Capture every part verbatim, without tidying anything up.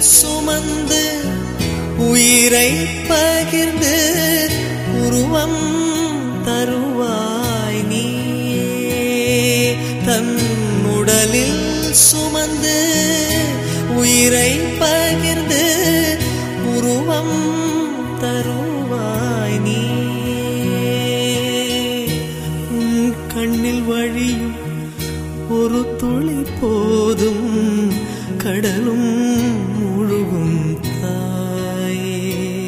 சுமந்து உயிரை பகிர்ந்து உருவம் தருவாய் நீ. தன் உடலில் சுமந்து உயிரை பகிர்ந்து உருவம் தருவாய் நீ. உன் கண்ணில் வழியும் ஒரு துளி போதும் கடலும் முழுகும் தாயே.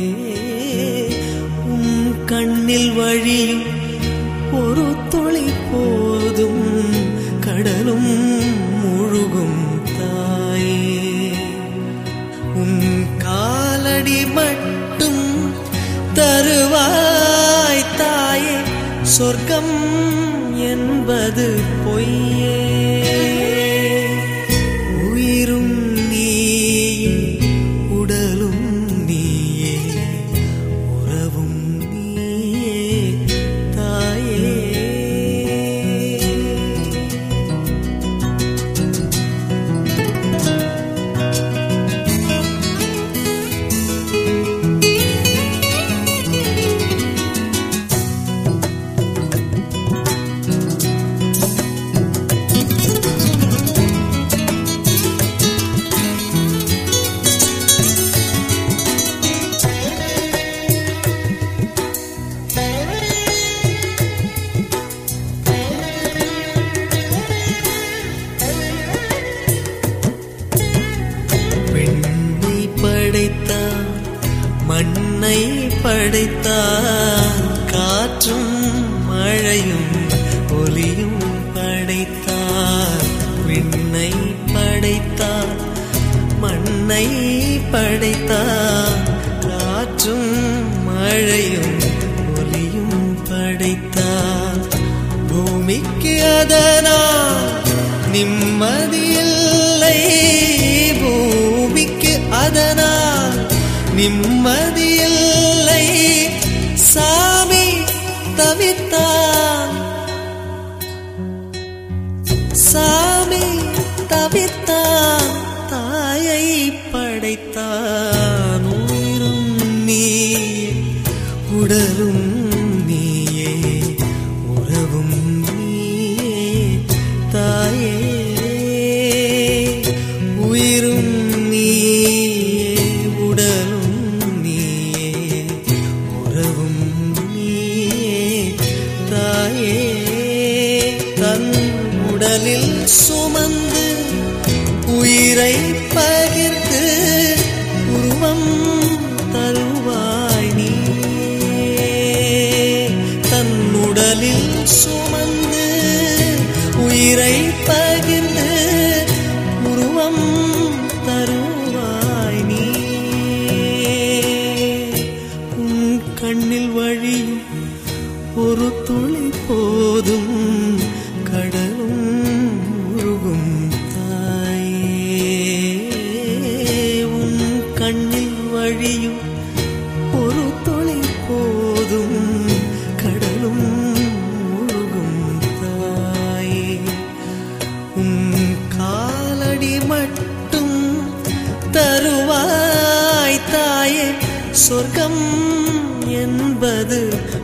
உன் கண்ணில் வழியும் ஒரு துளி போதும் கடலும் முழுகும் தாயே. உன் காலடி மட்டும் தருவாய் தாயே, சொர்க்கம் என்பது பொய்யே. உயிரும் நீயே, உடலும் நீயே, உறவும் நீயே தாயே. மண்ணை படைத்தான், காற்றும் மழையும் ஒலியும் படைத்தான். விண்ணை படைத்தான், மண்ணை படைத்தான், காற்றும் மழையும் ஒலியும் படைத்தான். பூமிக்கு அதனால் நிம்மதியில்லை, பூமிக்கு அதனால் நிம்மதியில்லை. சாமி தவித்தான், சாமி தவித்தான், தாயை படைத்தான். உயிரும் நீயே, உடலும் நீயே, உறவும் நீயே தாயே. உயிரும் நீயே, உடலும் நீயே, உறவும் நீயே தாயே. தன் உடலில் சுமந்து உயிரை பகிர்ந்து உருவம் தருவாய் நீ. தன் உடலில் சுமந்து உயிரை பகிர்ந்து உருவம் தருவாய் நீ. உன் கண்ணில் வழியும் ஒரு துளி போதும் கடலும் முழுகும் தாயே. உன் கண்ணில் வழியும் ஒரு துளி போதும் கடலும் முழுகும் தாயே. உன் காலடி மட்டும் தருவாய் தாயே, சொர்க்கம் என்பது